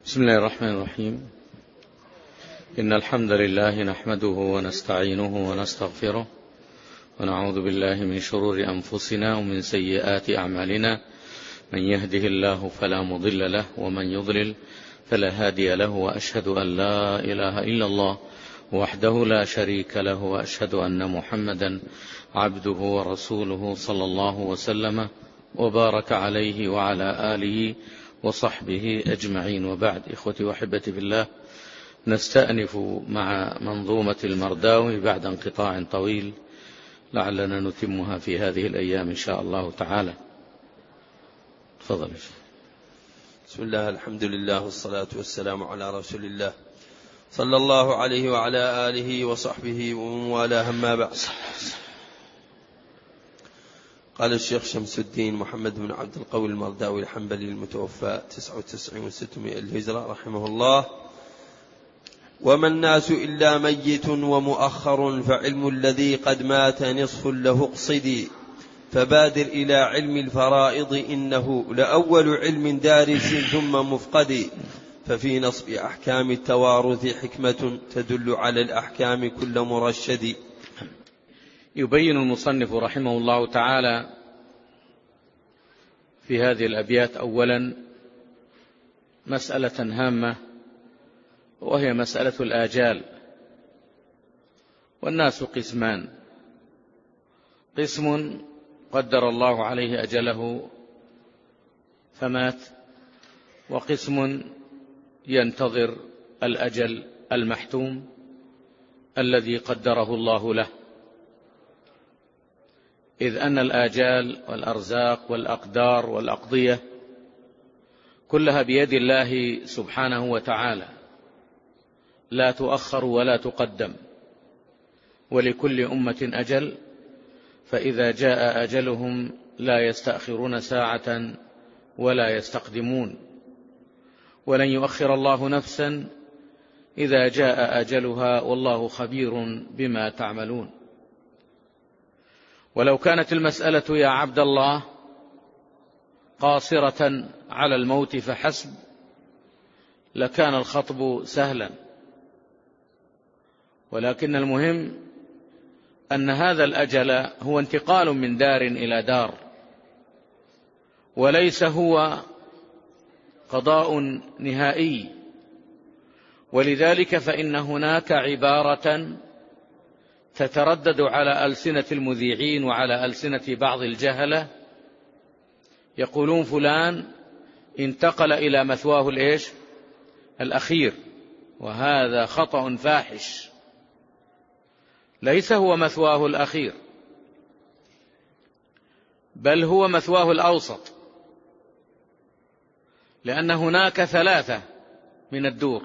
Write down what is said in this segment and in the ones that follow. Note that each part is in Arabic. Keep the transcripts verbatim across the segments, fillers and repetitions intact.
بسم الله الرحمن الرحيم. إن الحمد لله نحمده ونستعينه ونستغفره ونعوذ بالله من شرور أنفسنا ومن سيئات أعمالنا، من يهده الله فلا مضل له ومن يضلل فلا هادي له، وأشهد أن لا إله إلا الله وحده لا شريك له، وأشهد أن محمدا عبده ورسوله صلى الله وسلم وبارك عليه وعلى آله وصحبه أجمعين، وبعد. إخوتي وأحبتي في الله، نستأنف مع منظومة المرداوي بعد انقطاع طويل، لعلنا نتمها في هذه الأيام إن شاء الله تعالى. تفضل. بسم الله، الحمد لله والصلاة والسلام على رسول الله صلى الله عليه وعلى آله وصحبه ومن والاه، أما بعد. قال الشيخ شمس الدين محمد بن عبد القوي المرداوي الحنبلي المتوفى تسعة وتسعين وستمائة الهجرة رحمه الله: وما الناس إلا ميت ومؤخر، فعلم الذي قد مات نصف له اقصدي، فبادر إلى علم الفرائض إنه لأول علم دارس ثم مفقد، ففي نصب أحكام التوارث حكمة تدل على الأحكام كل مرشد. يبين المصنف رحمه الله تعالى في هذه الأبيات أولا مسألة هامة، وهي مسألة الآجال. والناس قسمان: قسم قدر الله عليه أجله فمات، وقسم ينتظر الأجل المحتوم الذي قدره الله له، إذ أن الآجال والأرزاق والأقدار والأقضية كلها بيد الله سبحانه وتعالى، لا تؤخر ولا تقدم، ولكل أمة أجل، فإذا جاء أجلهم لا يستأخرون ساعة ولا يستقدمون، ولن يؤخر الله نفسا إذا جاء أجلها، والله خبير بما تعملون. ولو كانت المسألة يا عبد الله قاصرة على الموت فحسب لكان الخطب سهلا، ولكن المهم أن هذا الأجل هو انتقال من دار إلى دار، وليس هو قضاء نهائي. ولذلك فإن هناك عبارة تتردد على ألسنة المذيعين وعلى ألسنة بعض الجهلة، يقولون فلان انتقل إلى مثواه الإيش؟ الأخير، وهذا خطأ فاحش. ليس هو مثواه الأخير، بل هو مثواه الأوسط، لأن هناك ثلاثة من الدور: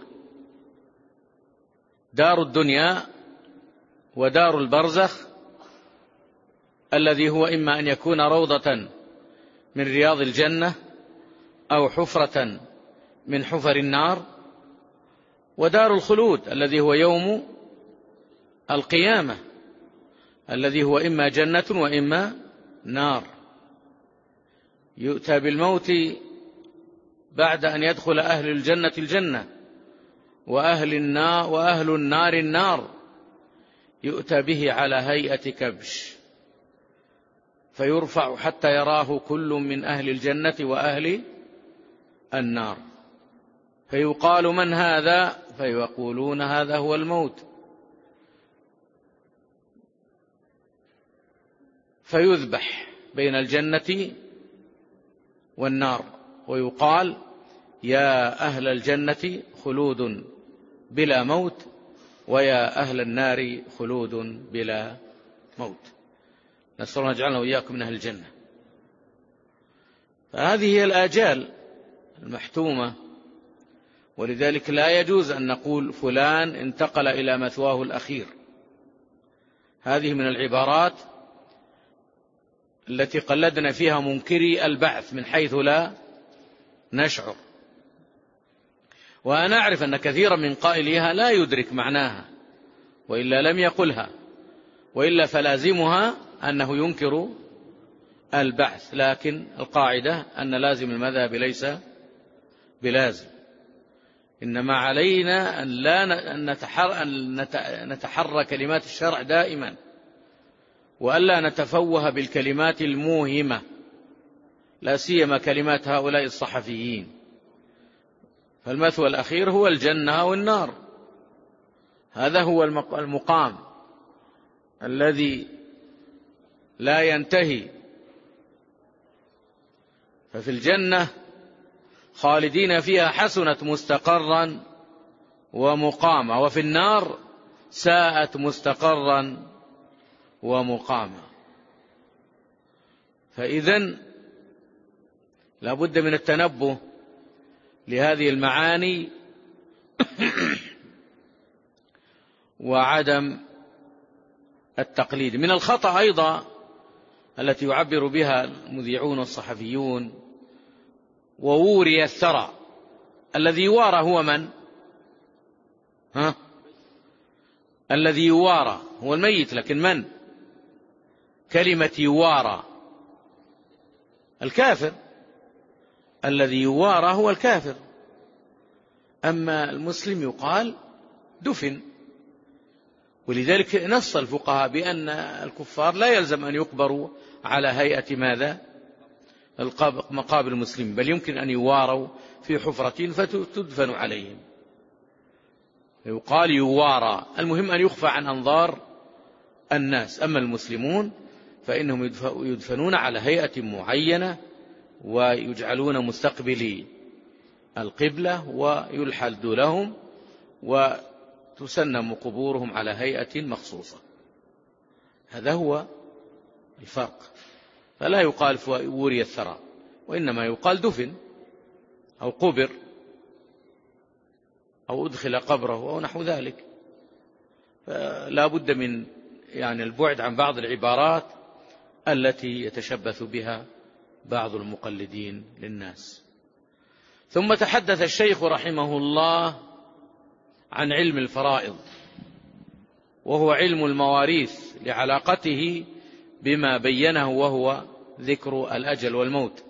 دار الدنيا، ودار البرزخ الذي هو إما أن يكون روضة من رياض الجنة أو حفرة من حفر النار، ودار الخلود الذي هو يوم القيامة الذي هو إما جنة وإما نار. يؤتى بالموت بعد أن يدخل أهل الجنة الجنة وأهل النار, وأهل النار النار، يؤتى به على هيئة كبش فيرفع حتى يراه كل من أهل الجنة وأهل النار، فيقال: من هذا؟ فيقولون: هذا هو الموت. فيذبح بين الجنة والنار ويقال: يا أهل الجنة خلود بلا موت، ويا أهل النار خلود بلا موت. نسأل الله يجعلنا وإياكم من أهل الجنة. فهذه هي الآجال المحتومة، ولذلك لا يجوز أن نقول فلان انتقل إلى مثواه الأخير. هذه من العبارات التي قلدنا فيها منكري البعث من حيث لا نشعر، وأنا أعرف أن كثيرا من قائليها لا يدرك معناها، وإلا لم يقلها، وإلا فلازمها أنه ينكر البعث. لكن القاعدة أن لازم المذهب ليس بلازم، إنما علينا أن لا نتحرى كلمات الشرع دائما، وألا نتفوه بالكلمات الموهمة، لا سيما كلمات هؤلاء الصحفيين. فالمثوى الأخير هو الجنة والنار، هذا هو المقام الذي لا ينتهي. ففي الجنة خالدين فيها حسنت مستقرا ومقاما، وفي النار ساءت مستقرا ومقاما. فإذن لا بد من التنبه لهذه المعاني وعدم التقليد. من الخطأ أيضا التي يعبر بها المذيعون والصحفيون: ووري الثرى. الذي يوارى هو من؟ ها؟ الذي يوارى هو الميت، لكن من؟ كلمة يوارى الكافر، الذي يوارى هو الكافر. أما المسلم يقال دفن. ولذلك نص الفقهاء بأن الكفار لا يلزم أن يقبروا على هيئة ماذا؟ مقابر المسلمين، بل يمكن أن يواروا في حفرة فتدفن عليهم، يقال يوارى. المهم أن يخفى عن أنظار الناس. أما المسلمون فإنهم يدفنون على هيئة معينة، ويجعلون مستقبلي القبلة، ويلحد لهم، وتسنم قبورهم على هيئة مخصوصة. هذا هو الفرق. فلا يقال وري الثرى، وإنما يقال دفن أو قبر أو أدخل قبره أو نحو ذلك. فلا بد من يعني البعد عن بعض العبارات التي يتشبث بها بعض المقلدين للناس. ثم تحدث الشيخ رحمه الله عن علم الفرائض، وهو علم المواريث لعلاقته بما بينه، وهو ذكر الأجل والموت،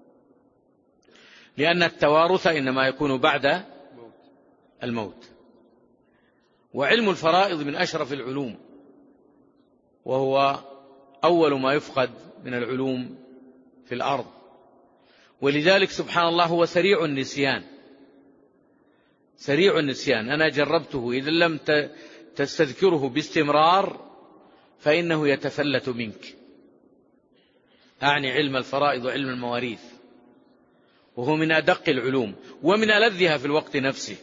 لأن التوارث إنما يكون بعد الموت. وعلم الفرائض من أشرف العلوم، وهو أول ما يفقد من العلوم في الأرض. ولذلك سبحان الله هو سريع النسيان، سريع النسيان. أنا جربته، إذا لم تستذكره باستمرار فإنه يتفلت منك. أعني علم الفرائض وعلم المواريث، وهو من أدق العلوم ومن ألذها في الوقت نفسه.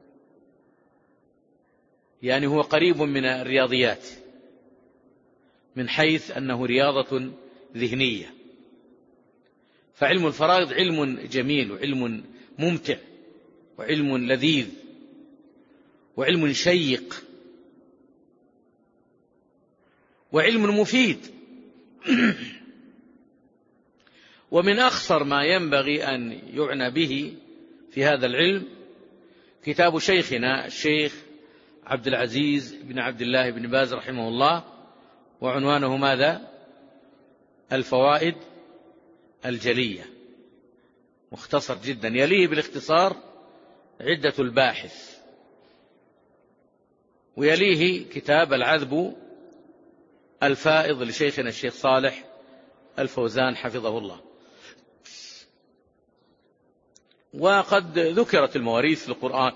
يعني هو قريب من الرياضيات من حيث أنه رياضة ذهنية. فعلم الفرائض علم جميل، وعلم ممتع، وعلم لذيذ، وعلم شيق، وعلم مفيد. ومن أخصر ما ينبغي أن يعنى به في هذا العلم كتاب شيخنا الشيخ عبد العزيز بن عبد الله بن باز رحمه الله، وعنوانه ماذا؟ الفوائد الجلية. مختصر جدا، يليه بالاختصار عدة الباحث، ويليه كتاب العذب الفائض لشيخنا الشيخ صالح الفوزان حفظه الله. وقد ذكرت المواريث في القرآن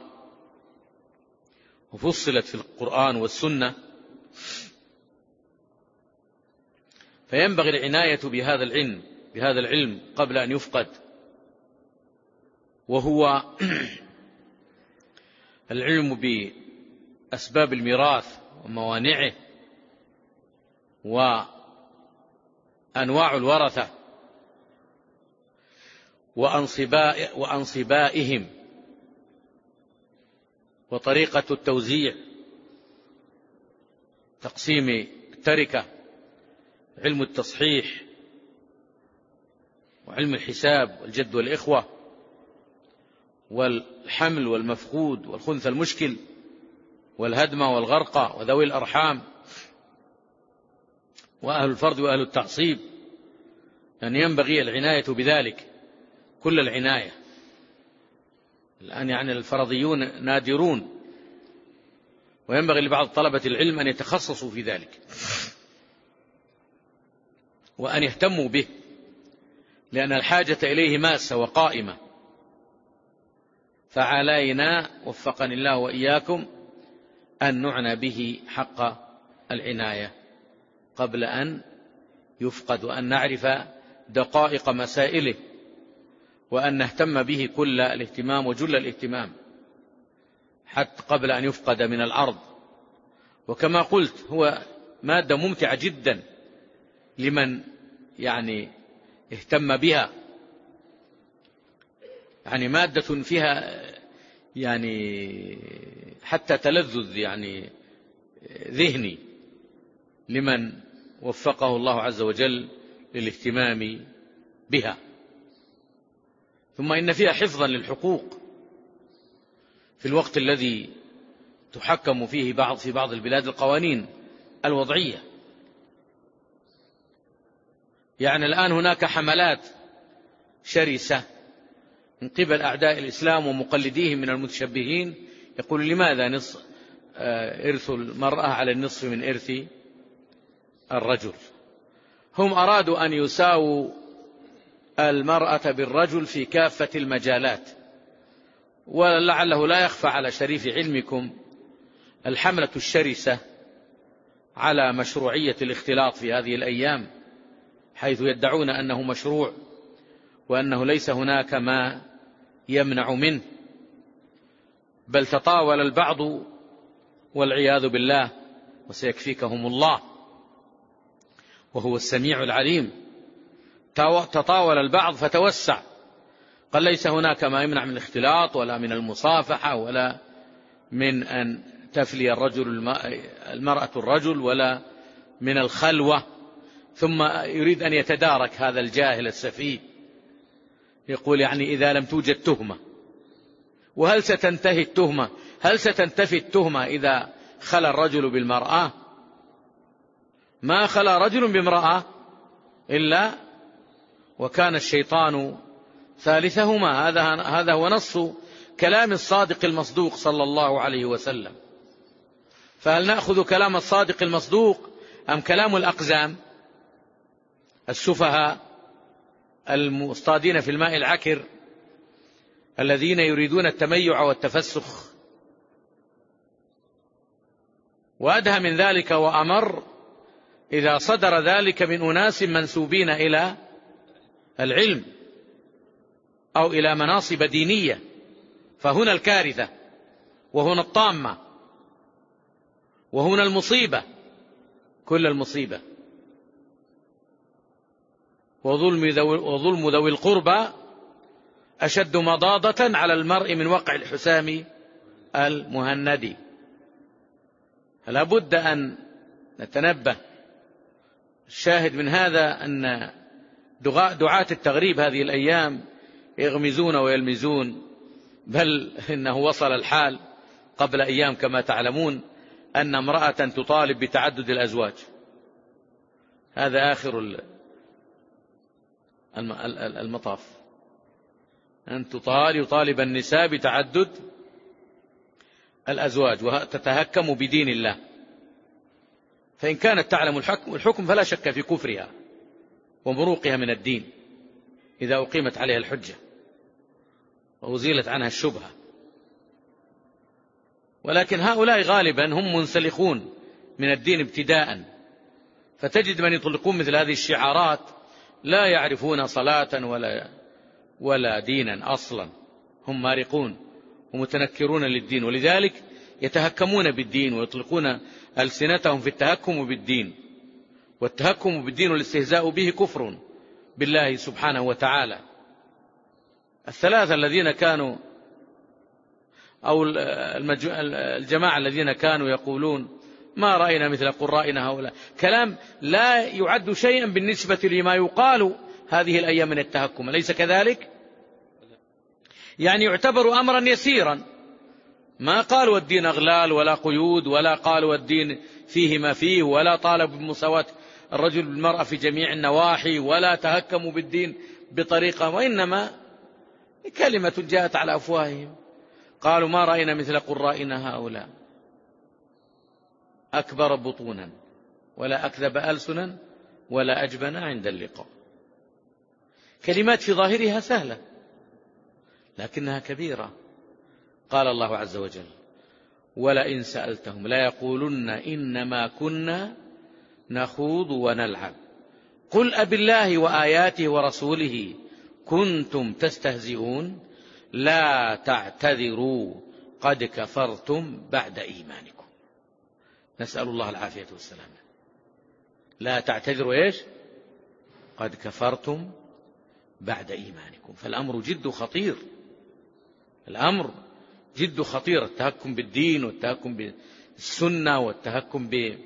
وفصلت في القرآن والسنة، فينبغي العناية بهذا العلم بهذا العلم قبل أن يفقد، وهو العلم بأسباب الميراث وموانعه وأنواع الورثة وأنصباء وأنصبائهم وطريقة التوزيع، تقسيم التركة، علم التصحيح، وعلم الحساب والجد والإخوة، والحمل والمفقود والخنث المشكل والهدمة والغرقة وذوي الأرحام وأهل الفرد وأهل التعصيب. أن ينبغي العناية بذلك كل العناية، الآن يعني الفرضيون نادرون، وينبغي لبعض طلبة العلم أن يتخصصوا في ذلك وأن يهتموا به، لأن الحاجة إليه ماسة وقائمة. فعلينا وفقني الله وإياكم أن نعنى به حق العناية قبل أن يفقد، وأن نعرف دقائق مسائله، وأن نهتم به كل الاهتمام وجل الاهتمام حتى قبل أن يفقد من الأرض. وكما قلت هو مادة ممتعة جدا لمن يعني اهتم بها، يعني مادة فيها يعني حتى تلذذ يعني ذهني لمن وفقه الله عز وجل للاهتمام بها. ثم إن فيها حفظا للحقوق في الوقت الذي تحكم فيه بعض في بعض البلاد القوانين الوضعية. يعني الآن هناك حملات شرسة من قبل أعداء الإسلام ومقلديهم من المتشبهين، يقول لماذا نصف إرث المرأة على النصف من إرث الرجل؟ هم أرادوا أن يساووا المرأة بالرجل في كافة المجالات. ولعله لا يخفى على شريف علمكم الحملة الشرسة على مشروعية الاختلاط في هذه الأيام، حيث يدعون أنه مشروع وأنه ليس هناك ما يمنع منه، بل تطاول البعض والعياذ بالله، وسيكفيكهم الله وهو السميع العليم. تطاول البعض فتوسع، قال ليس هناك ما يمنع من الاختلاط ولا من المصافحة ولا من أن تفلي الرجل المرأة الرجل ولا من الخلوة. ثم يريد أن يتدارك هذا الجاهل السفيه، يقول يعني إذا لم توجد تهمة. وهل ستنتهي التهمة؟ هل ستنتفي التهمة إذا خلى الرجل بالمرأة؟ ما خلى رجل بامرأة إلا وكان الشيطان ثالثهما. هذا هذا هو نص كلام الصادق المصدوق صلى الله عليه وسلم. فهل نأخذ كلام الصادق المصدوق أم كلام الأقزام السفهاء المصطادين في الماء العكر الذين يريدون التميع والتفسخ؟ وأدهى من ذلك وأمر إذا صدر ذلك من أناس منسوبين إلى العلم أو إلى مناصب دينية، فهنا الكارثة وهنا الطامة وهنا المصيبة كل المصيبة. وظلم ذوي القربى أشد مضاضة على المرء من وقع الحسام المهندي. فلا بد أن نتنبه. الشاهد من هذا أن دعاة التغريب هذه الأيام يغمزون ويلمزون، بل إنه وصل الحال قبل أيام كما تعلمون أن امرأة تطالب بتعدد الأزواج. هذا آخر المطاف، أن تطالب يطالب النساء بتعدد الأزواج وتتهكم بدين الله. فإن كانت تعلم الحكم, الحكم فلا شك في كفرها ومروقها من الدين إذا أقيمت عليها الحجة وأزيلت عنها الشبهة. ولكن هؤلاء غالبا هم منسلخون من الدين ابتداء، فتجد من يطلقون مثل هذه الشعارات لا يعرفون صلاة ولا, ولا دينا أصلا، هم مارقون ومتنكرون للدين، ولذلك يتهكمون بالدين ويطلقون ألسنتهم في التهكم بالدين. والتهكم بالدين والاستهزاء به كفر بالله سبحانه وتعالى. الثلاثة الذين كانوا أو الجماعة الذين كانوا يقولون ما رأينا مثل قرائنا هؤلاء، كلام لا يعد شيئا بالنسبة لما يقال هذه الأيام من التهكم، أليس كذلك؟ يعني يعتبر أمرا يسيرا، ما قالوا الدين أغلال ولا قيود، ولا قالوا الدين فيه ما فيه، ولا طالبوا بمساواة الرجل بالمرأة في جميع النواحي، ولا تهكموا بالدين بطريقة، وإنما كلمة جاءت على أفواههم قالوا ما رأينا مثل قرائنا هؤلاء أكبر بطونا ولا أكذب ألسنا ولا أجبن عند اللقاء. كلمات في ظاهرها سهلة لكنها كبيرة. قال الله عز وجل ولئن سألتهم لا يقولن إنما كنا نخوض ونلعب قل أبالله وآياته ورسوله كنتم تستهزئون لا تعتذروا قد كفرتم بعد إيمانكم. نسأل الله العافية والسلام. لا تعتذروا إيش؟ قد كفرتم بعد إيمانكم. فالأمر جد خطير، الأمر جد خطير. التهكم بالدين والتهكم بالسنة والتهكم بقيم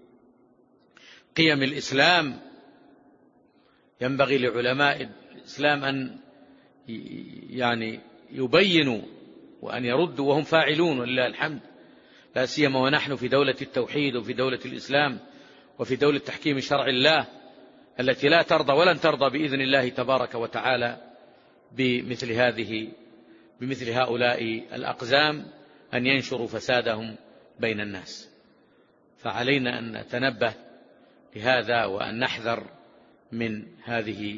الإسلام. ينبغي لعلماء الإسلام أن يعني يبينوا وأن يردوا وهم فاعلون ولله الحمد، لا سيما ونحن في دولة التوحيد وفي دولة الإسلام وفي دولة تحكيم شرع الله التي لا ترضى ولن ترضى بإذن الله تبارك وتعالى بمثل هذه بمثل هؤلاء الأقزام أن ينشروا فسادهم بين الناس. فعلينا أن نتنبه لهذا وأن نحذر من هذه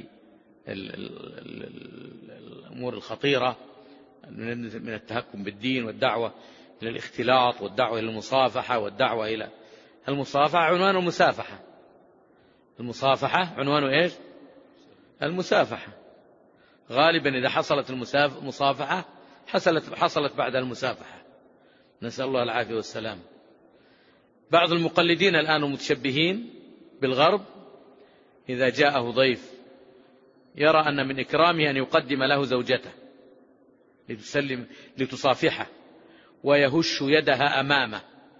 الأمور الخطيرة من التهكم بالدين والدعوة إلى الاختلاط والدعوة إلى المصافحة والدعوة إلى المصافحة. عنوان المسافحة المصافحة عنوان إيش؟ المسافحة. غالبا إذا حصلت المصافحة حصلت حصلت بعد المسافحة، نسأل الله العافية والسلام. بعض المقلدين الآن المتشبهين بالغرب إذا جاءه ضيف يرى أن من إكرامه أن يقدم له زوجته لتسلم لتصافحه ويهش يدها أمامه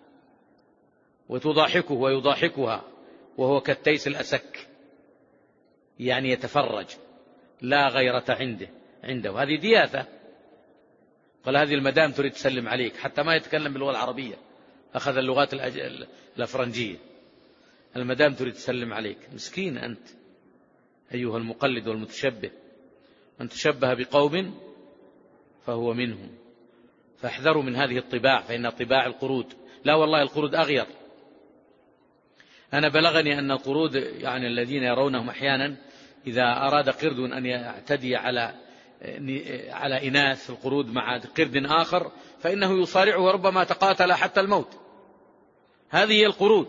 وتضاحكه ويضاحكها وهو كالتيس الأسك، يعني يتفرج لا غيرة عنده عنده هذه دياثة. قال هذه المدام تريد تسلم عليك حتى ما يتكلم باللغة العربية، أخذ اللغات الأفرنجية. المدام تريد تسلم عليك. مسكين أنت أيها المقلد والمتشبه، من تشبه بقوم فهو منهم. فاحذروا من هذه الطباع فإن طباع القرود. لا والله القرود أغير. أنا بلغني أن القرود يعني الذين يرونهم أحيانا إذا أراد قرد أن يعتدي على على إناث القرود مع قرد آخر فإنه يصارعه وربما تقاتل حتى الموت. هذه هي القرود.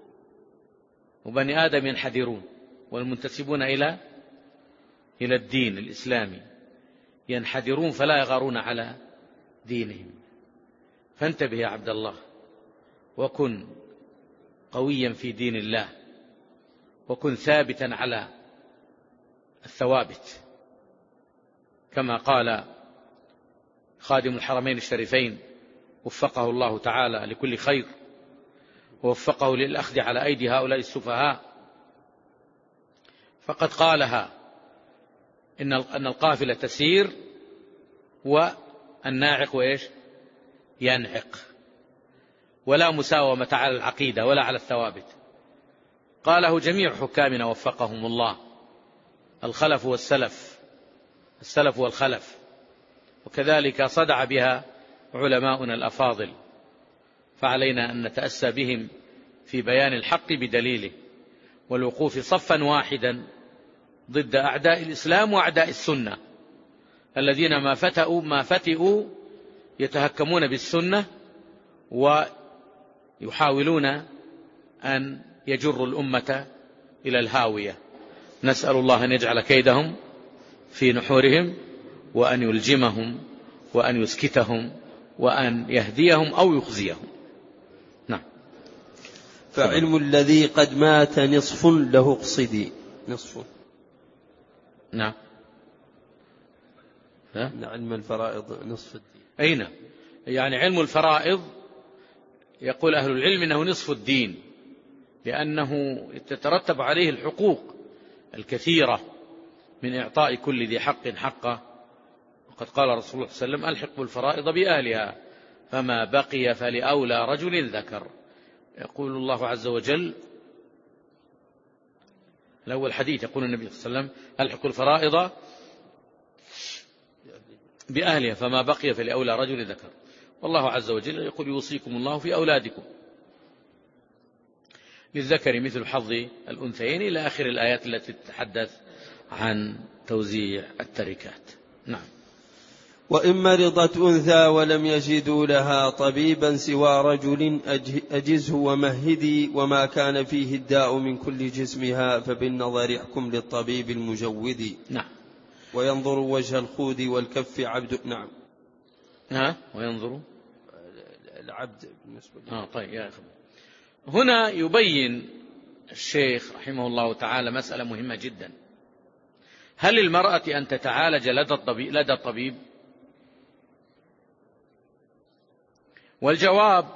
وبني آدم ينحدرون والمنتسبون إلى إلى الدين الإسلامي ينحدرون فلا يغارون على دينهم. فانتبه يا عبد الله وكن قويا في دين الله وكن ثابتا على الثوابت كما قال خادم الحرمين الشريفين وفقه الله تعالى لكل خير ووفقه للأخذ على أيدي هؤلاء السفهاء، فقد قالها إن أن القافلة تسير والناعق وإيش ينعق، ولا مساومة على العقيدة ولا على الثوابت. قاله جميع حكامنا وفقهم الله، الخلف والسلف، السلف والخلف، وكذلك صدع بها علماؤنا الأفاضل. فعلينا أن نتأسى بهم في بيان الحق بدليله والوقوف صفا واحدا ضد أعداء الإسلام وأعداء السنة الذين ما فتئوا ما فتئوا يتهكمون بالسنة ويحاولون أن يجروا الأمة إلى الهاوية. نسأل الله أن يجعل كيدهم في نحورهم وأن يلجمهم وأن يسكتهم وأن يهديهم أو يخزيهم. نعم. فعلم الذي قد مات نصف له اقصدي. نصف. نعم. علم الفرائض نصف الدين. أين يعني علم الفرائض يقول أهل العلم أنه نصف الدين، لأنه تترتب عليه الحقوق الكثيرة من إعطاء كل ذي حق حقه. وقد قال رسول الله صلى الله عليه وسلم ألحقوا الفرائض بأهلها فما بقي فلأولى رجل ذكر. يقول الله عز وجل الأول حديث يقول النبي صلى الله عليه وسلم ألحقوا الفرائض بأهلها فما بقي فلأولى رجل ذكر. والله عز وجل يقول يوصيكم الله في أولادكم للذكر مثل حظ الأنثيين إلى آخر الآيات التي تتحدث عن توزيع التركات. نعم. وإن مرضت أنثى ولم يجدوا لها طبيبا سوى رجل أجزه ومهدي وما كان فيه الداء من كل جسمها فبالنظر احكم للطبيب المجود. نعم. وينظر وجه الخود والكف عبد. نعم. ها وينظر العبد بالنسبة لي. آه طيب يا أخي. هنا يبين الشيخ رحمه الله تعالى مسألة مهمة جدا. هل المرأة أن تتعالج لدى الطبيب, لدى الطبيب؟ والجواب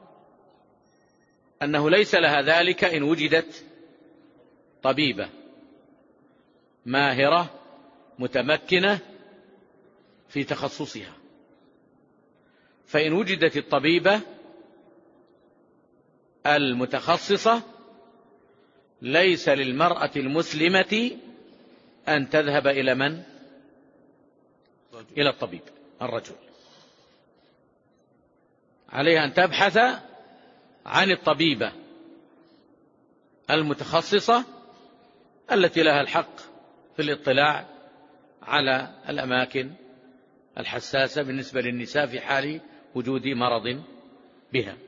أنه ليس لها ذلك إن وجدت طبيبة ماهرة متمكنة في تخصصها. فإن وجدت الطبيبة المتخصصة ليس للمرأة المسلمة أن تذهب إلى من؟ إلى الطبيب الرجل. عليها أن تبحث عن الطبيبة المتخصصة التي لها الحق في الاطلاع على الأماكن الحساسة بالنسبة للنساء في حال وجود مرض بها.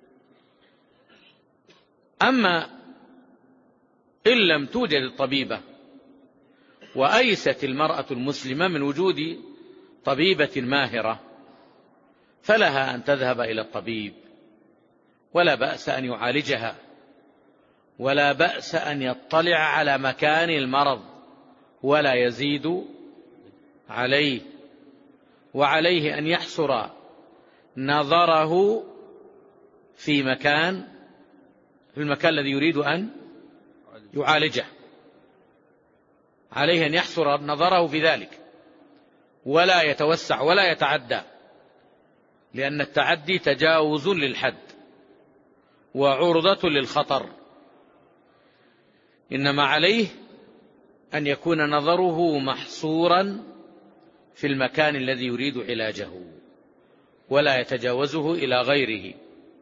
أما إن لم توجد الطبيبة وأيست المرأة المسلمة من وجود طبيبة ماهرة فلها أن تذهب إلى الطبيب، ولا بأس أن يعالجها، ولا بأس أن يطلع على مكان المرض ولا يزيد عليه، وعليه أن يحصر نظره في مكان في المكان الذي يريد أن يعالجه، عليه أن يحصر نظره في ذلك ولا يتوسع ولا يتعدى، لأن التعدي تجاوز للحد وعرضة للخطر. إنما عليه أن يكون نظره محصورا في المكان الذي يريد علاجه ولا يتجاوزه إلى غيره،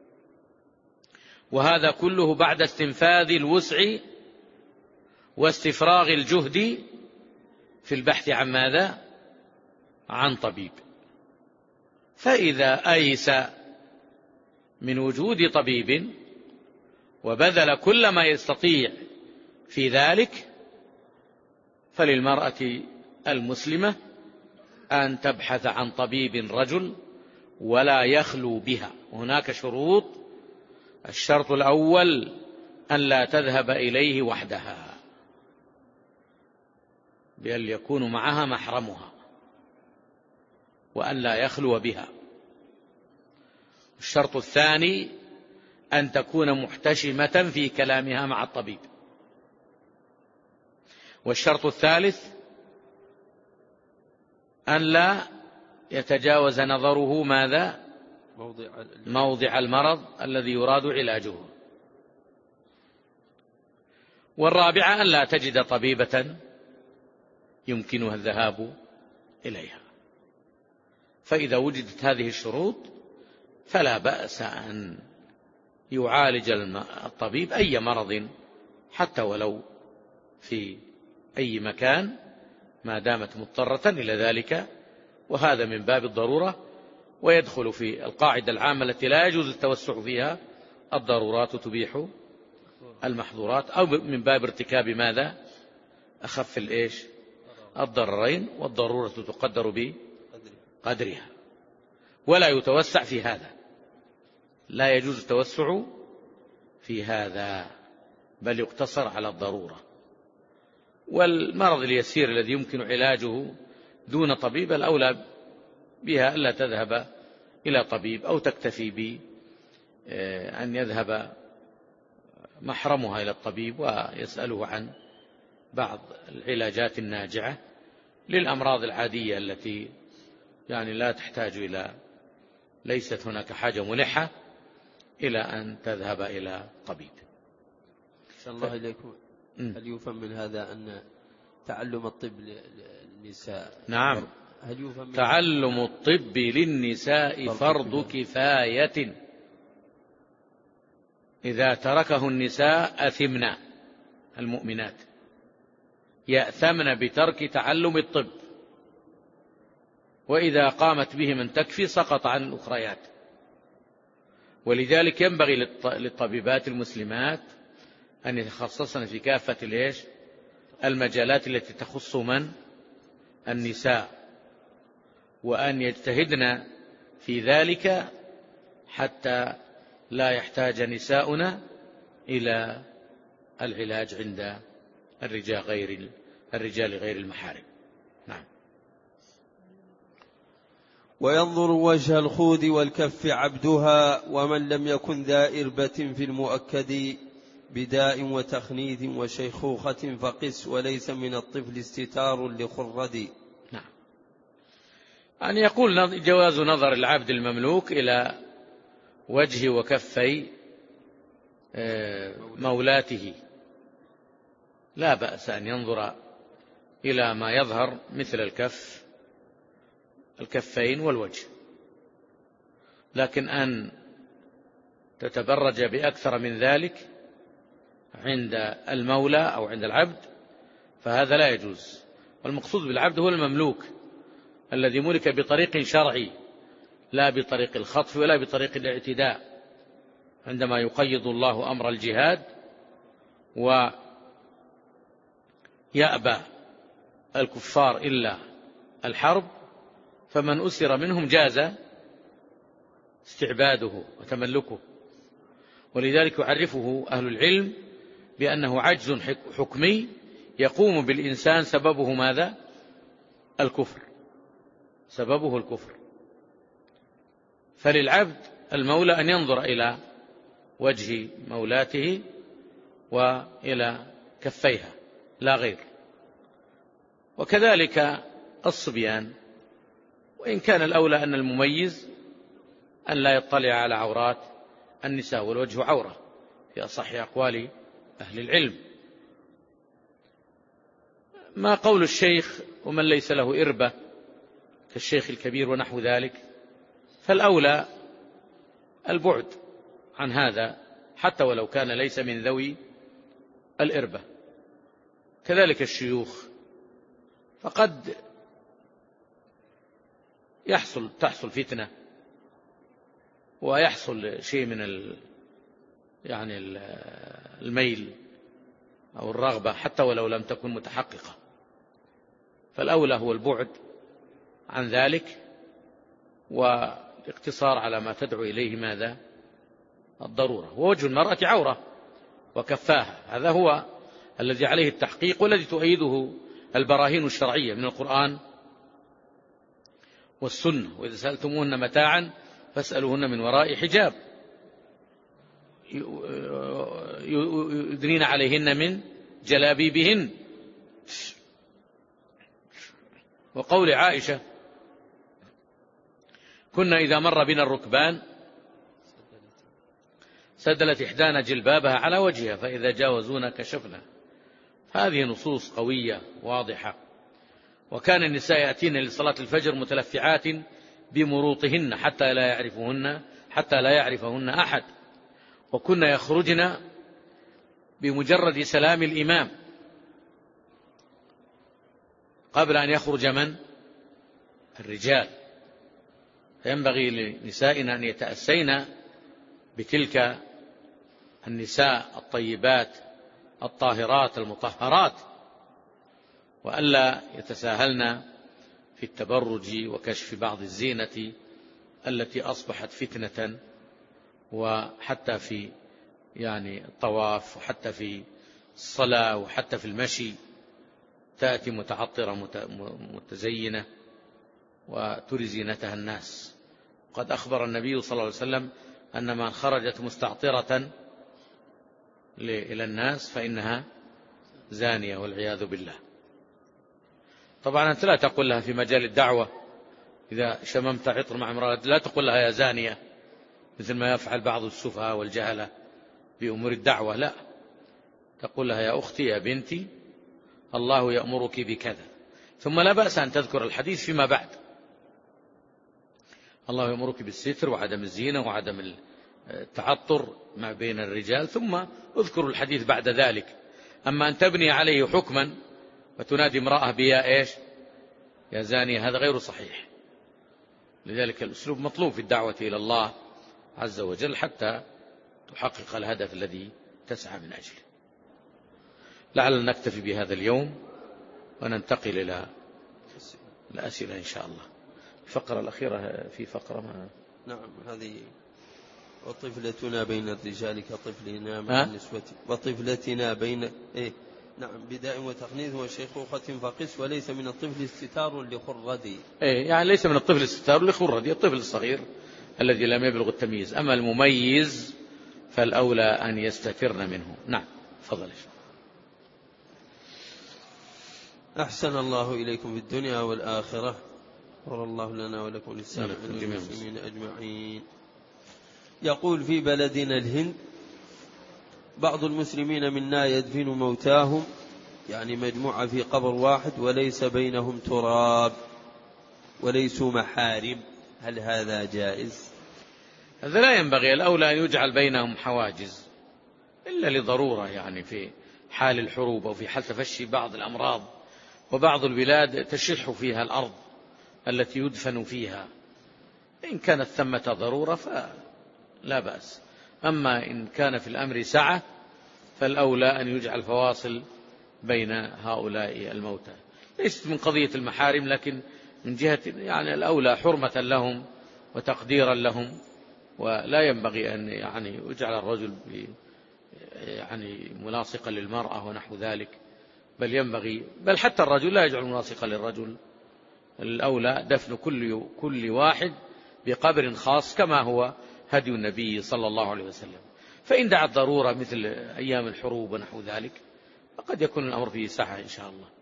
وهذا كله بعد استنفاذ الوسع واستفراغ الجهد في البحث عن ماذا؟ عن طبيب. فإذا أيس من وجود طبيب وبذل كل ما يستطيع في ذلك فللمرأة المسلمة أن تبحث عن طبيب رجل ولا يخلو بها. هناك شروط. الشرط الأول أن لا تذهب إليه وحدها، بأن يكون معها محرمها، وأن لا يخلو بها. الشرط الثاني أن تكون محتشمة في كلامها مع الطبيب. والشرط الثالث أن لا يتجاوز نظره ماذا؟ موضع المرض الذي يراد علاجه. والرابعة أن لا تجد طبيبة يمكنها الذهاب إليها. فإذا وجدت هذه الشروط فلا بأس أن يعالج الطبيب أي مرض حتى ولو في أي مكان ما دامت مضطرة إلى ذلك، وهذا من باب الضرورة، ويدخل في القاعدة العامة التي لا يجوز التوسع فيها: الضرورات تبيح المحظورات، أو من باب ارتكاب ماذا؟ أخف الإيش؟ الضررين، والضرورة تقدر بقدرها، ولا يتوسع في هذا، لا يجوز التوسع في هذا، بل يقتصر على الضرورة. والمرض اليسير الذي يمكن علاجه دون طبيب الأولى بها ألا تذهب إلى طبيب، أو تكتفي بأن يذهب محرمها إلى الطبيب ويسأله عن بعض العلاجات الناجعة للأمراض العادية التي يعني لا تحتاج إلى، ليست هناك حاجة ملحة إلى أن تذهب إلى طبيب. أحسن الله إليكم. هل يفهم من هذا أن تعلم الطب للنساء نعم تعلم الطب للنساء فرض كفاية، إذا تركه النساء أثمنا المؤمنات، يأثمن بترك تعلم الطب، وإذا قامت به من تكفي سقط عن الأخريات. ولذلك ينبغي للطبيبات المسلمات أن يتخصصن في كافة الإيش المجالات التي تخص من النساء، وأن يجتهدن في ذلك حتى لا يحتاج نساؤنا إلى العلاج عند الرجال غير الرجال غير المحارم. نعم. وينظر وجه الخود والكف عبدها، ومن لم يكن ذا إربة في المؤكد بداء وتخنيث وشيخوخة فقس، وليس من الطفل استتار لخرد. نعم. أن يقول جواز نظر العبد المملوك إلى وجه وكفي مولاته، لا بأس أن ينظر إلى ما يظهر مثل الكف الكفين والوجه، لكن أن تتبرج بأكثر من ذلك عند المولى أو عند العبد فهذا لا يجوز. والمقصود بالعبد هو المملوك الذي ملك بطريق شرعي، لا بطريق الخطف ولا بطريق الاعتداء. عندما يقيض الله أمر الجهاد ويأبى الكفار إلا الحرب، فمن أسر منهم جاز استعباده وتملكه. ولذلك يعرفه أهل العلم بأنه عجز حكمي يقوم بالإنسان سببه ماذا؟ الكفر، سببه الكفر. فللعبد المولى أن ينظر إلى وجه مولاته وإلى كفيها لا غير. وكذلك الصبيان، وإن كان الأولى أن المميز أن لا يطلع على عورات النساء، والوجه عورة في أصح أقوال أهل العلم. ما قول الشيخ ومن ليس له إربة كالشيخ الكبير ونحو ذلك، فالأولى البعد عن هذا حتى ولو كان ليس من ذوي الإربة. كذلك الشيوخ، فقد يحصل تحصل فتنة ويحصل شيء من ال يعني الميل أو الرغبة حتى ولو لم تكن متحققة. فالأولى هو البعد عن ذلك والاقتصار على ما تدعو إليه ماذا؟ الضرورة. ووجه المرأة عورة وكفاها، هذا هو الذي عليه التحقيق والذي تؤيده البراهين الشرعية من القرآن والسنة. وإذا سألتموهن متاعا فاسألوهن من وراء حجاب يدنين عليهن من جلابيبهن. وقول عائشة كنا إذا مر بنا الركبان سدلت إحدانا جلبابها على وجهها فإذا جاوزونا كشفنا. هذه نصوص قوية واضحة. وكان النساء يأتين لصلاة الفجر متلفعات بمروطهن حتى لا يعرفهن حتى لا يعرفهن أحد، وكنا يخرجن بمجرد سلام الإمام قبل أن يخرج من؟ الرجال. فينبغي لنسائنا أن يتأسين بتلك النساء الطيبات الطاهرات المطهرات، وألا يتساهلن في التبرج وكشف بعض الزينة التي أصبحت فتنة، وحتى في يعني الطواف وحتى في الصلاة وحتى في المشي تأتي متعطرة متزينة وتري زينتها الناس. قد أخبر النبي صلى الله عليه وسلم أن من خرجت مستعطرة إلى الناس فإنها زانية والعياذ بالله. طبعا أنت لا تقول لها في مجال الدعوة إذا شممت عطر مع امرأة لا تقول لها يا زانية مثل ما يفعل بعض السفهاء والجهلة بأمور الدعوة، لا، تقول لها يا أختي يا بنتي الله يأمرك بكذا، ثم لا بأس أن تذكر الحديث فيما بعد. الله يأمرك بالستر وعدم الزينة وعدم التعطر ما بين الرجال، ثم اذكر الحديث بعد ذلك. أما أن تبني عليه حكما وتنادي امرأة بيا إيش يا زانية، هذا غير صحيح. لذلك الأسلوب مطلوب في الدعوة إلى الله عز وجل حتى تحقق الهدف الذي تسعى من أجله. لعلنا نكتفي بهذا اليوم وننتقل إلى الأسئلة إن شاء الله. الفقرة الأخيرة في فقرة ما نعم هذه وطفلتنا بين الرجال كطفلنا مع النسوة وطفلتنا بين إيه نعم بداء وتقنيث وشيخوخة فقس وليس من الطفل استتار لخردي. إيه يعني ليس من الطفل استتار لخردي، الطفل الصغير الذي لم يبلغ التمييز. أما المميز فالأولى أن يستترن منه. نعم فضل. أحسن الله إليكم في الدنيا والآخرة، ورى الله لنا ولكم للسائر المسلمين أجمعين. يقول في بلدنا الهند بعض المسلمين منا يدفن موتاهم، يعني مجموعة في قبر واحد وليس بينهم تراب وليسوا محارم، هل هذا جائز؟ هذا لا ينبغي، الأولى أن يجعل بينهم حواجز إلا لضرورة، يعني في حال الحروب أو في حال تفشي بعض الأمراض، وبعض البلاد تشح فيها الأرض التي يدفن فيها. إن كانت ثمة ضرورة فلا بأس. أما إن كان في الأمر سعة فالأولى أن يجعل فواصل بين هؤلاء الموتى، ليست من قضية المحارم، لكن من جهة يعني الأولى حرمة لهم وتقديرا لهم. ولا ينبغي أن يعني يجعل الرجل يعني ملاصقا للمرأة ونحو ذلك، بل ينبغي بل حتى الرجل لا يجعل ملاصقا للرجل. الأولى دفن كل كل واحد بقبر خاص كما هو هدي النبي صلى الله عليه وسلم. فإن دعت ضرورة مثل أيام الحروب ونحو ذلك فقد يكون الأمر فيه سعة إن شاء الله.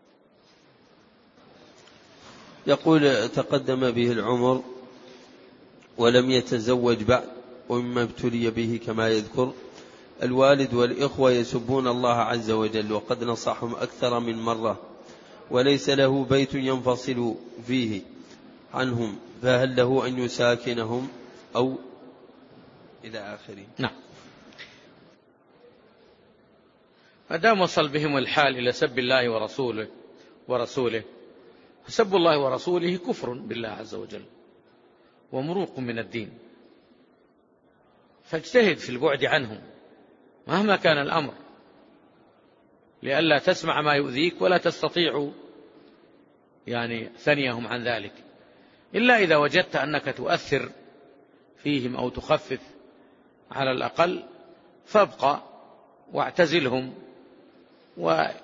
يقول تقدم به العمر ولم يتزوج بعد، ومما ابتلي به كما يذكر الوالد والإخوة يسبون الله عز وجل، وقد نصحهم أكثر من مرة وليس له بيت ينفصل فيه عنهم، فهل له أن يساكنهم أو إلى آخره؟ نعم. ما دام وصل بهم الحال إلى سب الله ورسوله ورسوله فسب الله ورسوله كفر بالله عز وجل ومروق من الدين، فاجتهد في البعد عنهم مهما كان الأمر، لئلا تسمع ما يؤذيك ولا تستطيع يعني ثنيهم عن ذلك، إلا إذا وجدت أنك تؤثر فيهم أو تخفف على الأقل، فابقى واعتزلهم واجتهد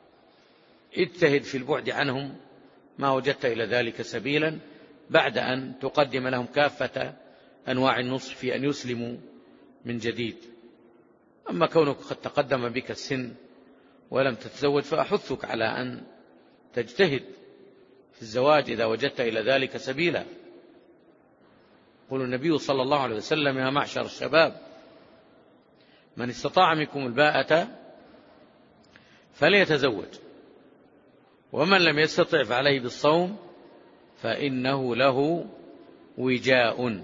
في البعد عنهم ما وجدت إلى ذلك سبيلا، بعد أن تقدم لهم كافة أنواع النصح في أن يسلموا من جديد. أما كونك قد تقدم بك السن ولم تتزوج فأحثك على أن تجتهد في الزواج إذا وجدت إلى ذلك سبيلا. يقول النبي صلى الله عليه وسلم: يا معشر الشباب من استطاع منكم الباءة فليتزوج، ومن لم يستطع فعليه بالصوم فإنه له وجاء،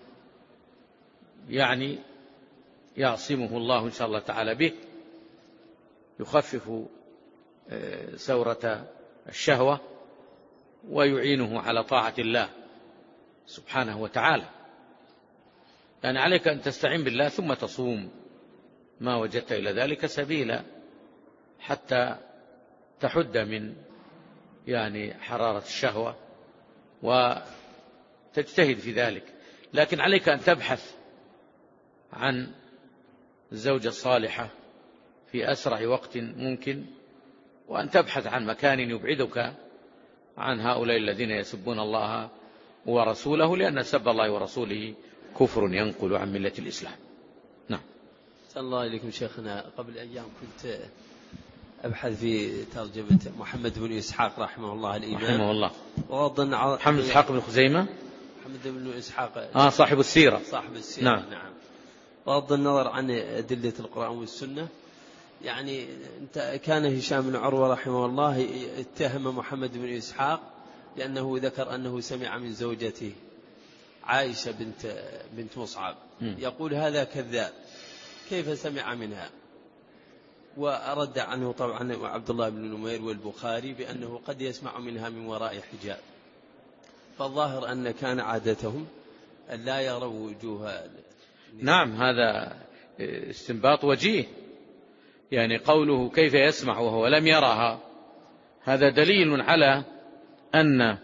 يعني يعصمه الله إن شاء الله تعالى به، يخفف سورة الشهوة ويعينه على طاعة الله سبحانه وتعالى. يعني عليك أن تستعين بالله ثم تصوم ما وجدت إلى ذلك سبيلا حتى تحد من يعني حرارة الشهوة وتجتهد في ذلك. لكن عليك أن تبحث عن الزوجة الصالحة في أسرع وقت ممكن، وأن تبحث عن مكان يبعدك عن هؤلاء الذين يسبون الله ورسوله، لأن سب الله ورسوله كفر ينقل عن ملة الإسلام. نعم. صلى الله عليكم شيخنا. قبل أيام كنت أبحث في ترجمة محمد بن إسحاق رحمه الله الإمام رحمه الله. وأظن محمد إسحاق بن خزيمة محمد بن إسحاق آه صاحب السيرة صاحب السيرة نعم, نعم. بغض النظر عن أدلة القرآن والسنة، يعني كان هشام بن عروة رحمه الله اتهم محمد بن إسحاق لأنه ذكر أنه سمع من زوجته عائشة بنت بنت مصعب يقول هذا كذاب، كيف سمع منها؟ ورد عنه طبعا عبد الله بن نمير والبخاري بأنه قد يسمع منها من وراء حجاب. فالظاهر أن كان عادتهم أن لا يروا وجوه. نعم، هذا استنباط وجيه، يعني قوله كيف يسمع وهو لم يرها هذا دليل على أن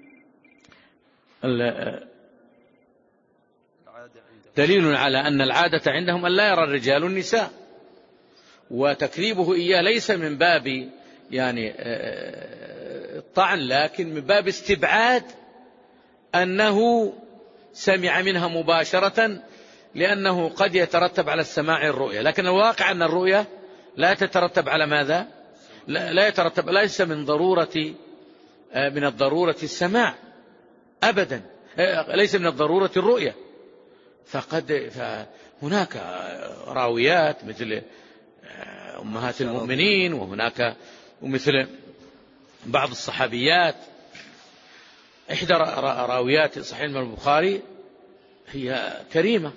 دليل على أن العادة عندهم أن لا يرى الرجال النساء، وتكذيبه إياه ليس من باب يعني الطعن، لكن من باب استبعاد أنه سمع منها مباشرة، لأنه قد يترتب على السماع الرؤية، لكن الواقع أن الرؤية لا تترتب على ماذا؟ لا يترتب، ليس من ضرورة من الضرورة السماع أبدا، ليس من الضرورة الرؤية. فقد فهناك راويات مثل أمهات المؤمنين، وهناك ومثل بعض الصحابيات. إحدى راويات صحيح البخاري هي كريمة،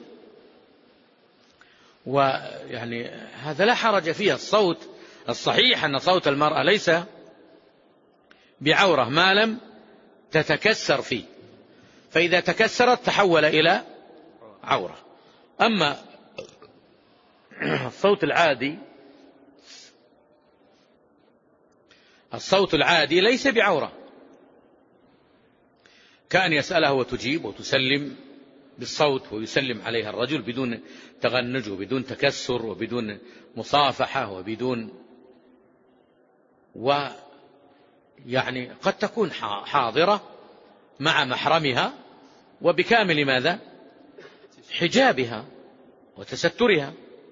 ويعني هذا لا حرج فيها. الصوت الصحيح أن صوت المرأة ليس بعورة ما لم تتكسر فيه، فإذا تكسرت تحول إلى عورة. أما الصوت العادي الصوت العادي ليس بعورة، كأن يسألها وتجيب وتسلم بالصوت ويسلم عليها الرجل بدون تغنج وبدون تكسر وبدون مصافحة وبدون، ويعني قد تكون حاضرة مع محرمها وبكامل ماذا؟ حجابها وتسترها.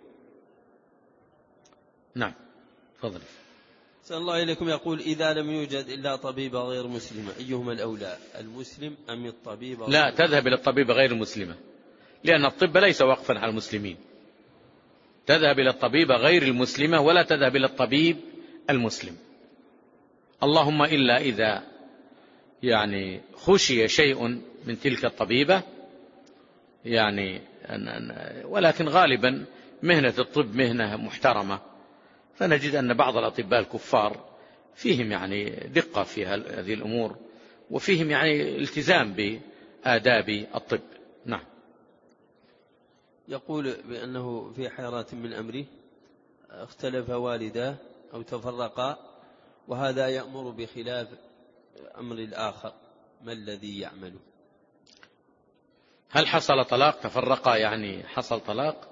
نعم، تفضل. صلى الله إليكم. يقول إذا لم يوجد إلا طبيبة غير مسلمة أيهما الأولى، المسلم أم الطبيب؟ لا، تذهب إلى الطبيبة غير المسلمة، لأن الطب ليس وقفا على المسلمين. تذهب إلى الطبيبة غير المسلمة ولا تذهب إلى الطبيب المسلم، اللهم إلا إذا يعني خشي شيء من تلك الطبيبة، يعني ولكن غالبا مهنة الطب مهنة محترمة، فنجد أن بعض الأطباء الكفار فيهم يعني دقة في هذه الأمور، وفيهم يعني التزام بآداب الطب. نعم. يقول بأنه في حيرة من أمره، اختلف والداه أو تفرقا، وهذا يأمر بخلاف أمر الآخر، ما الذي يعمله؟ هل حصل طلاق؟ تفرقا يعني حصل طلاق؟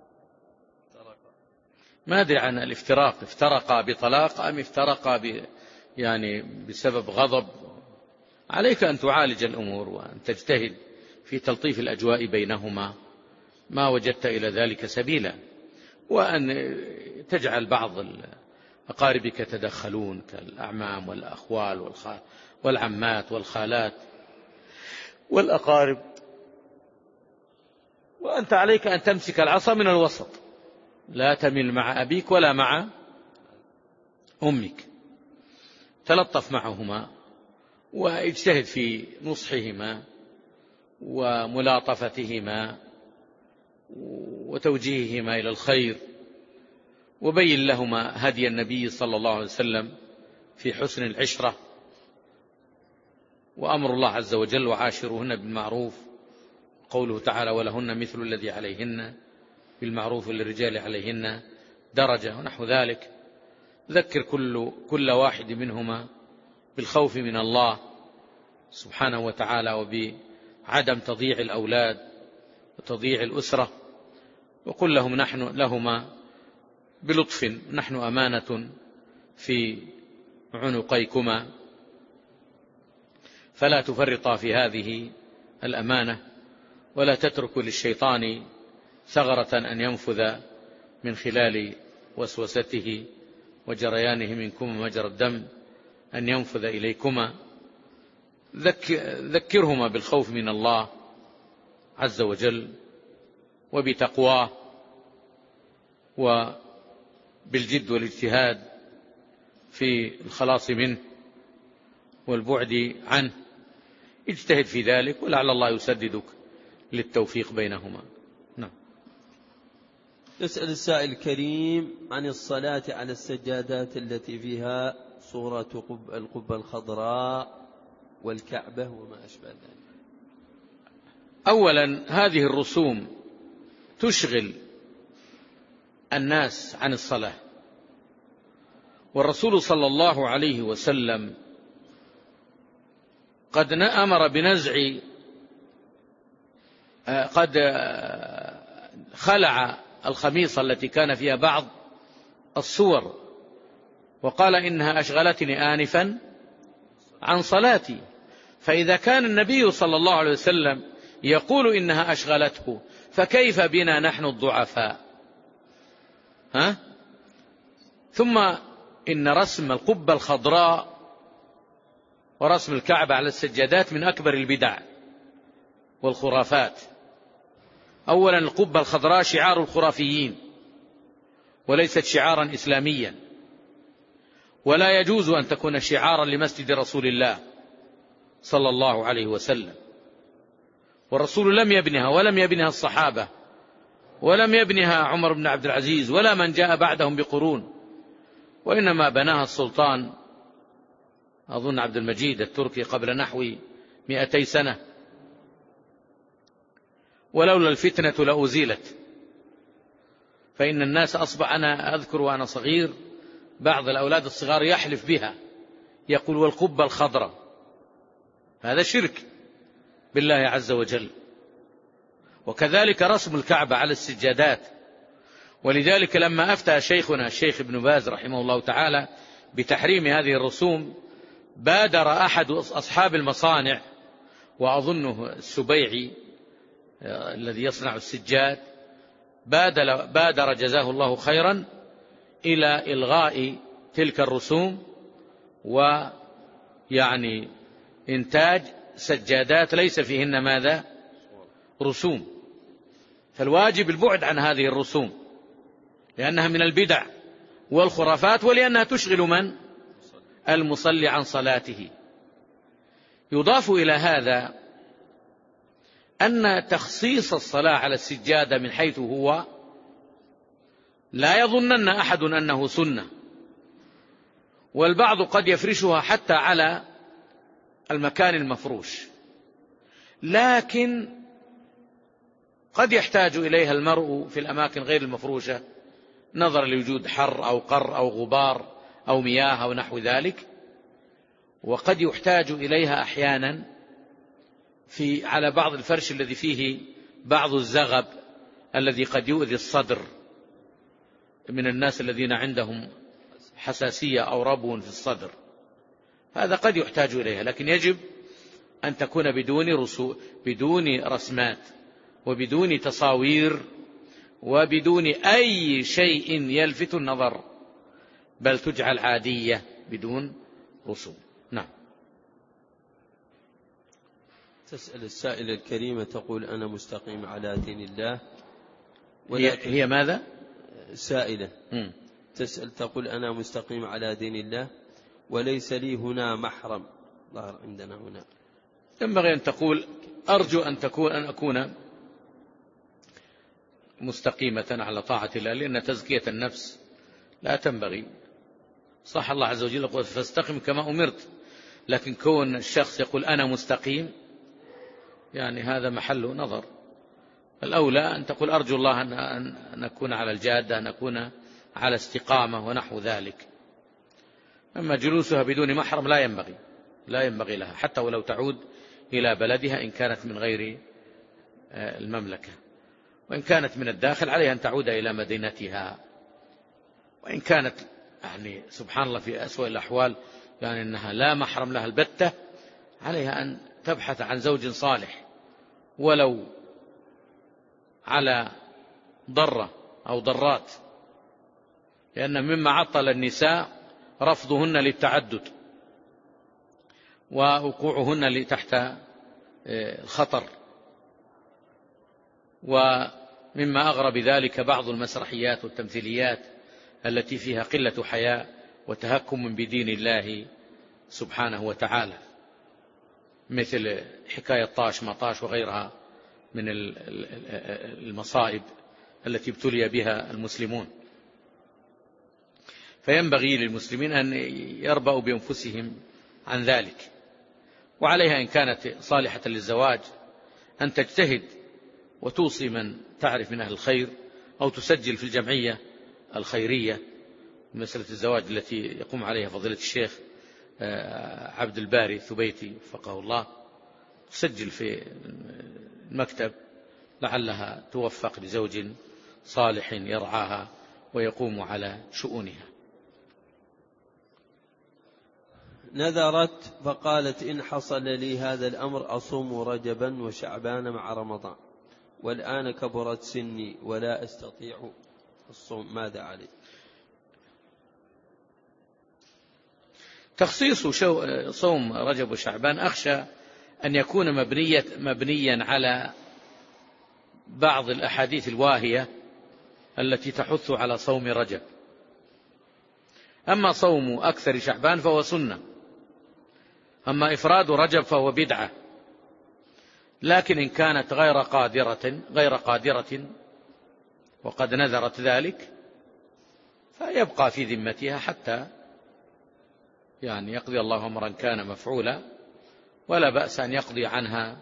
ما أدري عن الافتراق، افترقا بطلاق أم افترقا ب يعني بسبب غضب. عليك أن تعالج الأمور وأن تجتهد في تلطيف الأجواء بينهما ما وجدت إلى ذلك سبيلا، وأن تجعل بعض أقاربك يتدخلون كالأعمام والأخوال والعمات والخالات والأقارب، وأنت عليك أن تمسك العصا من الوسط، لا تمل مع أبيك ولا مع أمك، تلطف معهما واجتهد في نصحهما وملاطفتهما وتوجيههما إلى الخير، وبين لهما هدي النبي صلى الله عليه وسلم في حسن العشرة، وأمر الله عز وجل وعاشرهن بالمعروف، قوله تعالى ولهن مثل الذي عليهن بالمعروف وللرجال عليهن درجة ونحو ذلك. ذكر كل, كل واحد منهما بالخوف من الله سبحانه وتعالى وبعدم تضييع الأولاد وتضييع الأسرة، وقل لهم نحن لهما بلطف نحن أمانة في عنقيكما فلا تفرطا في هذه الأمانة، ولا تتركوا للشيطان ثغرة أن ينفذ من خلال وسوسته وجريانه منكم مجرى الدم أن ينفذ إليكما. ذكرهما بالخوف من الله عز وجل وبتقواه بالجد والاجتهاد في الخلاص منه والبعد عنه، اجتهد في ذلك ولعل الله يسددك للتوفيق بينهما. نعم. يسأل السائل الكريم عن الصلاة على السجادات التي فيها صورة القبة الخضراء والكعبة وما أشبه ذلك. أولا هذه الرسوم تشغل الناس عن الصلاة، والرسول صلى الله عليه وسلم قد أمر بنزع قد خلع الخميصة التي كان فيها بعض الصور وقال إنها أشغلتني آنفا عن صلاتي. فإذا كان النبي صلى الله عليه وسلم يقول إنها أشغلته، فكيف بنا نحن الضعفاء؟ ها؟ ثم إن رسم القبة الخضراء ورسم الكعبة على السجادات من أكبر البدع والخرافات. أولا القبة الخضراء شعار الخرافيين وليست شعارا إسلاميا، ولا يجوز أن تكون شعارا لمسجد رسول الله صلى الله عليه وسلم، والرسول لم يبنها ولم يبنها الصحابة ولم يبنها عمر بن عبد العزيز ولا من جاء بعدهم بقرون، وإنما بناها السلطان أظن عبد المجيد التركي قبل نحو مئتي سنة، ولولا الفتنة لأزيلت. فإن الناس أصبح، أنا أذكر وأنا صغير بعض الأولاد الصغار يحلف بها، يقول والقبة الخضراء، هذا شرك بالله عز وجل. وكذلك رسم الكعبة على السجادات. ولذلك لما أفتى شيخنا الشيخ ابن باز رحمه الله تعالى بتحريم هذه الرسوم، بادر أحد أصحاب المصانع وأظنه السبيعي الذي يصنع السجاد، بادر, بادر جزاه الله خيرا إلى إلغاء تلك الرسوم ويعني إنتاج سجادات ليس فيهن ماذا؟ رسوم. فالواجب البعد عن هذه الرسوم لأنها من البدع والخرافات، ولأنها تشغل من؟ المصلي عن صلاته. يضاف إلى هذا أن تخصيص الصلاة على السجادة من حيث هو لا يظنن أحد أنه سنة، والبعض قد يفرشها حتى على المكان المفروش، لكن قد يحتاج إليها المرء في الأماكن غير المفروشة نظرا لوجود حر أو قر أو غبار أو مياه أو نحو ذلك، وقد يحتاج إليها أحيانا في على بعض الفرش الذي فيه بعض الزغب الذي قد يؤذي الصدر من الناس الذين عندهم حساسية أو ربو في الصدر، هذا قد يحتاج إليها، لكن يجب أن تكون بدون رسو بدون رسمات وبدون تصاوير وبدون أي شيء يلفت النظر، بل تجعل عادية بدون رسوم. نعم. تسأل السائلة الكريمة تقول أنا مستقيم على دين الله، هي, هي ماذا؟ سائلة م. تسأل تقول أنا مستقيم على دين الله وليس لي هنا محرم، ظهر عندنا هنا. ينبغي أن تقول أرجو أن تكون أن أكون مستقيمة على طاعة الله، لأن تزكية النفس لا تنبغي. صح الله عز وجل يقول فاستقم كما أمرت، لكن كون الشخص يقول أنا مستقيم يعني هذا محل نظر. الأولى أن تقول أرجو الله أن نكون على الجادة، أن نكون على استقامة ونحو ذلك. أما جلوسها بدون محرم لا ينبغي لا ينبغي لها، حتى ولو تعود إلى بلدها إن كانت من غير المملكة، وإن كانت من الداخل عليها أن تعود إلى مدينتها، وإن كانت يعني سبحان الله في أسوأ الأحوال يعني أنها لا محرم لها البتة، عليها أن تبحث عن زوج صالح ولو على ضرة أو ضرات، لأن مما عطل النساء رفضهن للتعدد ووقوعهن تحت الخطر. ومما أغرب ذلك بعض المسرحيات والتمثيليات التي فيها قلة حياء وتهكم بدين الله سبحانه وتعالى، مثل حكاية طاش ما طاش وغيرها من المصائب التي ابتلي بها المسلمون. فينبغي للمسلمين أن يربأوا بأنفسهم عن ذلك، وعليها إن كانت صالحة للزواج أن تجتهد وتوصي من تعرف من أهل الخير، أو تسجل في الجمعية الخيرية مسألة الزواج التي يقوم عليها فضيلة الشيخ عبد الباري ثبيتي وفقه الله، تسجل في المكتب لعلها توفق لزوج صالح يرعاها ويقوم على شؤونها. نذرت فقالت: إن حصل لي هذا الأمر أصوم رجبا وشعبان مع رمضان، والآن كبرت سني ولا أستطيع الصوم، ماذا علي؟ تخصيص صوم رجب وشعبان أخشى أن يكون مبنية مبنيا على بعض الأحاديث الواهية التي تحث على صوم رجب. أما صوم أكثر شعبان فهو سنة، أما إفراد رجب فهو بدعة. لكن إن كانت غير قادرة غير قادرة وقد نذرت ذلك فيبقى في ذمتها حتى يعني يقضي الله أمرا كان مفعولا، ولا بأس أن يقضي عنها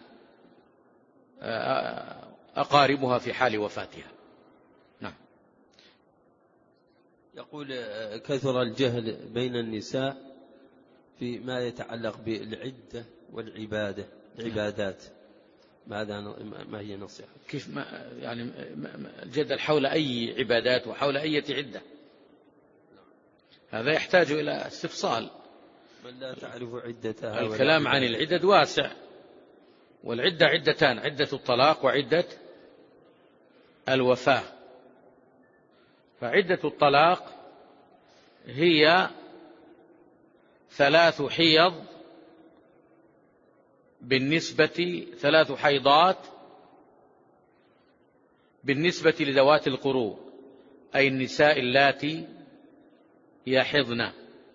أقاربها في حال وفاتها. نعم. يقول: كثر الجهل بين النساء في ما يتعلق بالعدة والعبادة العبادات، ماذا ما هي نصيحة؟ كيف ما يعني الجدل حول أي عبادات وحول أي عدة، هذا يحتاج إلى استفصال. من لا تعرف عدتها. الكلام عن العدد واسع، والعدة عدتان: عدة الطلاق وعدة الوفاة. فعدة الطلاق هي ثلاث حيض بالنسبة ثلاث حيضات بالنسبة لذوات القروء، أي النساء اللاتي يحضن،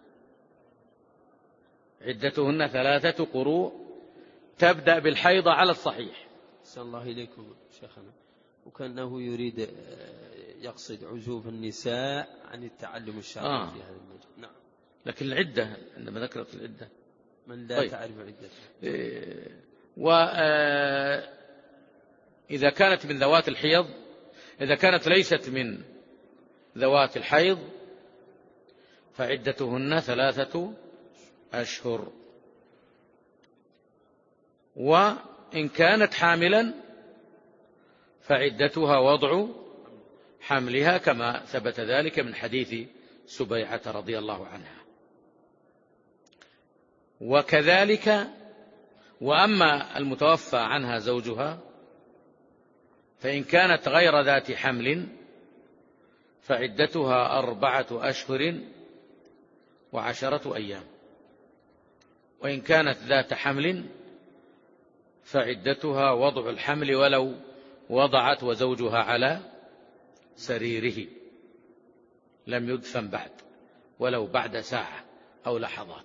عدتهن ثلاثة قروء تبدأ بالحيض على الصحيح. صلى الله إليكم شيخنا، وكأنه يريد يقصد عزوف النساء عن التعلم الشرعي آه. في هذا المجال. نعم. لكن العدة عندما ذكرت العدة من لا طيب. تعرف عدتها. إيه وإذا كانت من ذوات الحيض، إذا كانت ليست من ذوات الحيض فعدتهن ثلاثة أشهر، وإن كانت حاملا فعدتها وضع حملها، كما ثبت ذلك من حديث سبيعة رضي الله عنها. وكذلك وأما المتوفى عنها زوجها فإن كانت غير ذات حمل فعدتها أربعة أشهر وعشرة أيام، وإن كانت ذات حمل فعدتها وضع الحمل ولو وضعت وزوجها على سريره لم يدفن بعد، ولو بعد ساعة أو لحظات.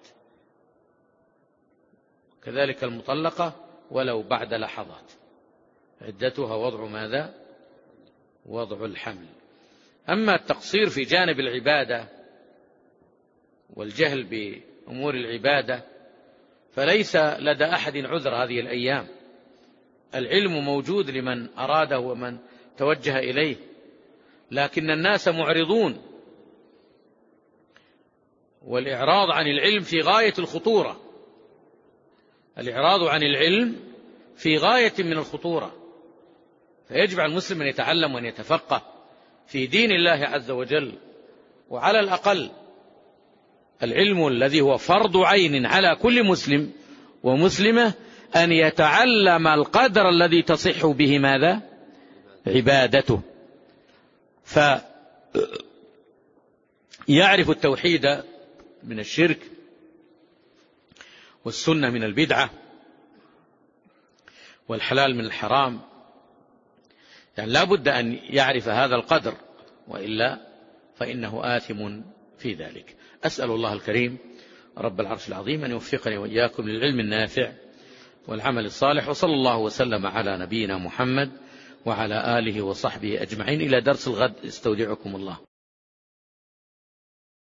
كذلك المطلقة ولو بعد لحظات، عدتها وضع ماذا؟ وضع الحمل. أما التقصير في جانب العبادة والجهل بأمور العبادة فليس لدى أحد عذر هذه الأيام، العلم موجود لمن أراده ومن توجه إليه، لكن الناس معرضون، والإعراض عن العلم في غاية الخطورة، الإعراض عن العلم في غاية من الخطورة. فيجب على المسلم أن يتعلم وأن يتفقه في دين الله عز وجل، وعلى الأقل العلم الذي هو فرض عين على كل مسلم ومسلمة أن يتعلم القدر الذي تصح به ماذا؟ عبادته، فيعرف التوحيد من الشرك والسنة من البدعة والحلال من الحرام، يعني لا بد أن يعرف هذا القدر، وإلا فإنه آثم في ذلك. أسأل الله الكريم رب العرش العظيم أن يوفقني وإياكم للعلم النافع والعمل الصالح، وصلى الله وسلم على نبينا محمد وعلى آله وصحبه أجمعين. إلى درس الغد، استودعكم الله.